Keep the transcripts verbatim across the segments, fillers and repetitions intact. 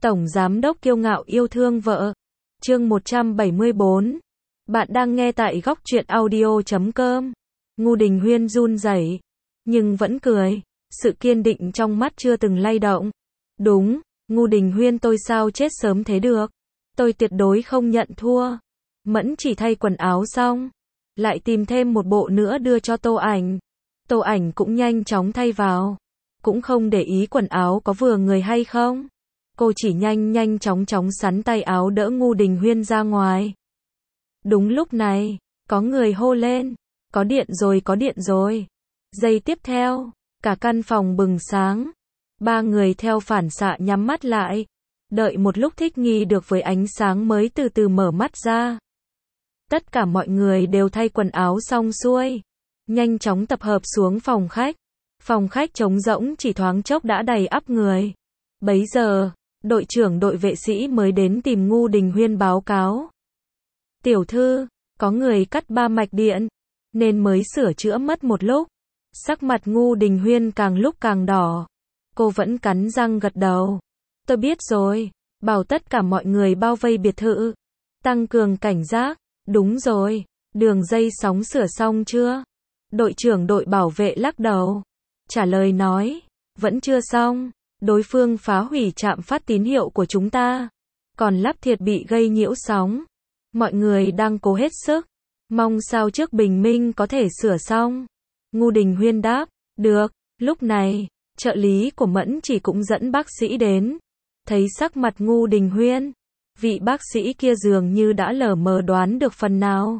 Tổng giám đốc kiêu ngạo yêu thương vợ. Chương một trăm bảy mươi bốn. Bạn đang nghe tại góc truyện audio chấm com. Ngô Đình Huyên run rẩy, nhưng vẫn cười, sự kiên định trong mắt chưa từng lay động. Đúng, Ngô Đình Huyên, tôi sao chết sớm thế được? Tôi tuyệt đối không nhận thua. Mẫn chỉ thay quần áo xong, lại tìm thêm một bộ nữa đưa cho Tô Ảnh. Tô Ảnh cũng nhanh chóng thay vào, cũng không để ý quần áo có vừa người hay không. Cô chỉ nhanh nhanh chóng chóng sắn tay áo đỡ Ngô Đình Huyên ra ngoài. Đúng lúc này, có người hô lên, có điện rồi, có điện rồi. Giây tiếp theo, cả căn phòng bừng sáng. Ba người theo phản xạ nhắm mắt lại, đợi một lúc thích nghi được với ánh sáng mới từ từ mở mắt ra. Tất cả mọi người đều thay quần áo xong xuôi, nhanh chóng tập hợp xuống phòng khách. Phòng khách trống rỗng chỉ thoáng chốc đã đầy ắp người. Bấy giờ, đội trưởng đội vệ sĩ mới đến tìm Ngô Đình Huyên báo cáo. Tiểu thư, có người cắt ba mạch điện, nên mới sửa chữa mất một lúc. Sắc mặt Ngô Đình Huyên càng lúc càng đỏ. Cô vẫn cắn răng gật đầu. Tôi biết rồi, bảo tất cả mọi người bao vây biệt thự, tăng cường cảnh giác. Đúng rồi, đường dây sóng sửa xong chưa? Đội trưởng đội bảo vệ lắc đầu, trả lời nói, vẫn chưa xong. Đối phương phá hủy trạm phát tín hiệu của chúng ta, còn lắp thiết bị gây nhiễu sóng. Mọi người đang cố hết sức, mong sao trước bình minh có thể sửa xong. Ngô Đình Huyên đáp, được. Lúc này, trợ lý của Mẫn chỉ cũng dẫn bác sĩ đến. Thấy sắc mặt Ngô Đình Huyên, vị bác sĩ kia dường như đã lờ mờ đoán được phần nào.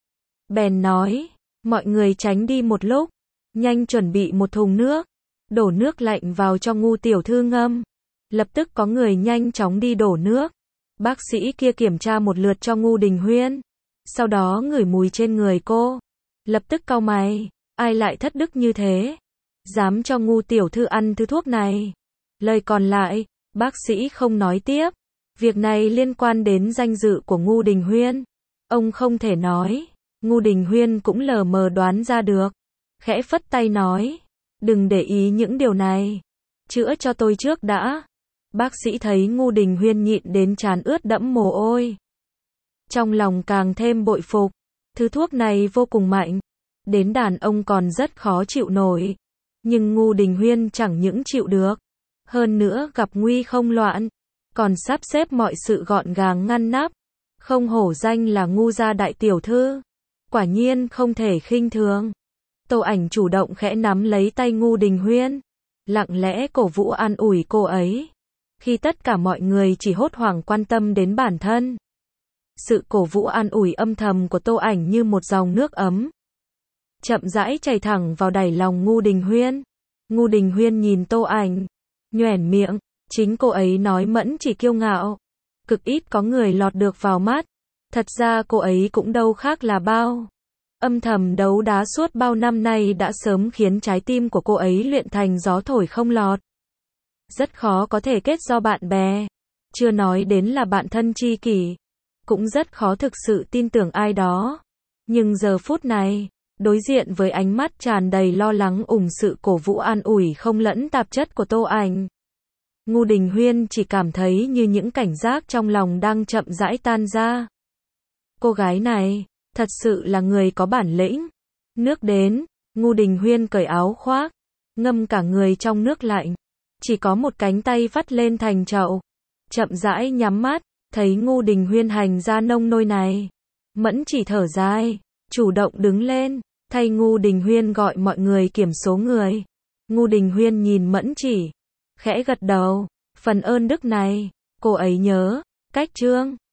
Bèn nói, mọi người tránh đi một lúc, nhanh chuẩn bị một thùng nước, đổ nước lạnh vào cho Ngô tiểu thư ngâm. Lập tức có người nhanh chóng đi đổ nước. Bác sĩ kia kiểm tra một lượt cho Ngô Đình Huyên, sau đó ngửi mùi trên người cô, lập tức cau mày, ai lại thất đức như thế, dám cho Ngô tiểu thư ăn thứ thuốc này. Lời còn lại, bác sĩ không nói tiếp. Việc này liên quan đến danh dự của Ngô Đình Huyên, ông không thể nói. Ngô Đình Huyên cũng lờ mờ đoán ra được, khẽ phất tay nói, đừng để ý những điều này, chữa cho tôi trước đã. Bác sĩ thấy Ngô Đình Huyên nhịn đến trán ướt đẫm mồ hôi, trong lòng càng thêm bội phục. Thứ thuốc này vô cùng mạnh, đến đàn ông còn rất khó chịu nổi. Nhưng Ngô Đình Huyên chẳng những chịu được, hơn nữa gặp nguy không loạn, còn sắp xếp mọi sự gọn gàng ngăn nắp. Không hổ danh là Ngô gia đại tiểu thư, quả nhiên không thể khinh thường. Tô Ảnh chủ động khẽ nắm lấy tay Ngô Đình Huyên, lặng lẽ cổ vũ an ủi cô ấy, khi tất cả mọi người chỉ hốt hoảng quan tâm đến bản thân. Sự cổ vũ an ủi âm thầm của Tô Ảnh như một dòng nước ấm, chậm rãi chảy thẳng vào đáy lòng Ngô Đình Huyên. Ngô Đình Huyên nhìn Tô Ảnh, nhoẻn miệng, chính cô ấy nói Mẫn chỉ kiêu ngạo, cực ít có người lọt được vào mắt. Thật ra cô ấy cũng đâu khác là bao. Âm thầm đấu đá suốt bao năm nay đã sớm khiến trái tim của cô ấy luyện thành gió thổi không lọt. Rất khó có thể kết giao bạn bè, chưa nói đến là bạn thân tri kỷ, cũng rất khó thực sự tin tưởng ai đó. Nhưng giờ phút này, đối diện với ánh mắt tràn đầy lo lắng ủng sự cổ vũ an ủi không lẫn tạp chất của Tô Ảnh, Ngô Đình Huyên chỉ cảm thấy như những cảnh giác trong lòng đang chậm rãi tan ra. Cô gái này, thật sự là người có bản lĩnh. Nước đến, Ngô Đình Huyên cởi áo khoác, ngâm cả người trong nước lạnh, chỉ có một cánh tay vắt lên thành chậu, chậm rãi nhắm mắt. Thấy Ngô Đình Huyên hành ra nông nôi này, Mẫn chỉ thở dài, chủ động đứng lên, thay Ngô Đình Huyên gọi mọi người kiểm số người. Ngô Đình Huyên nhìn Mẫn chỉ, khẽ gật đầu, phần ơn đức này, cô ấy nhớ. Cách chương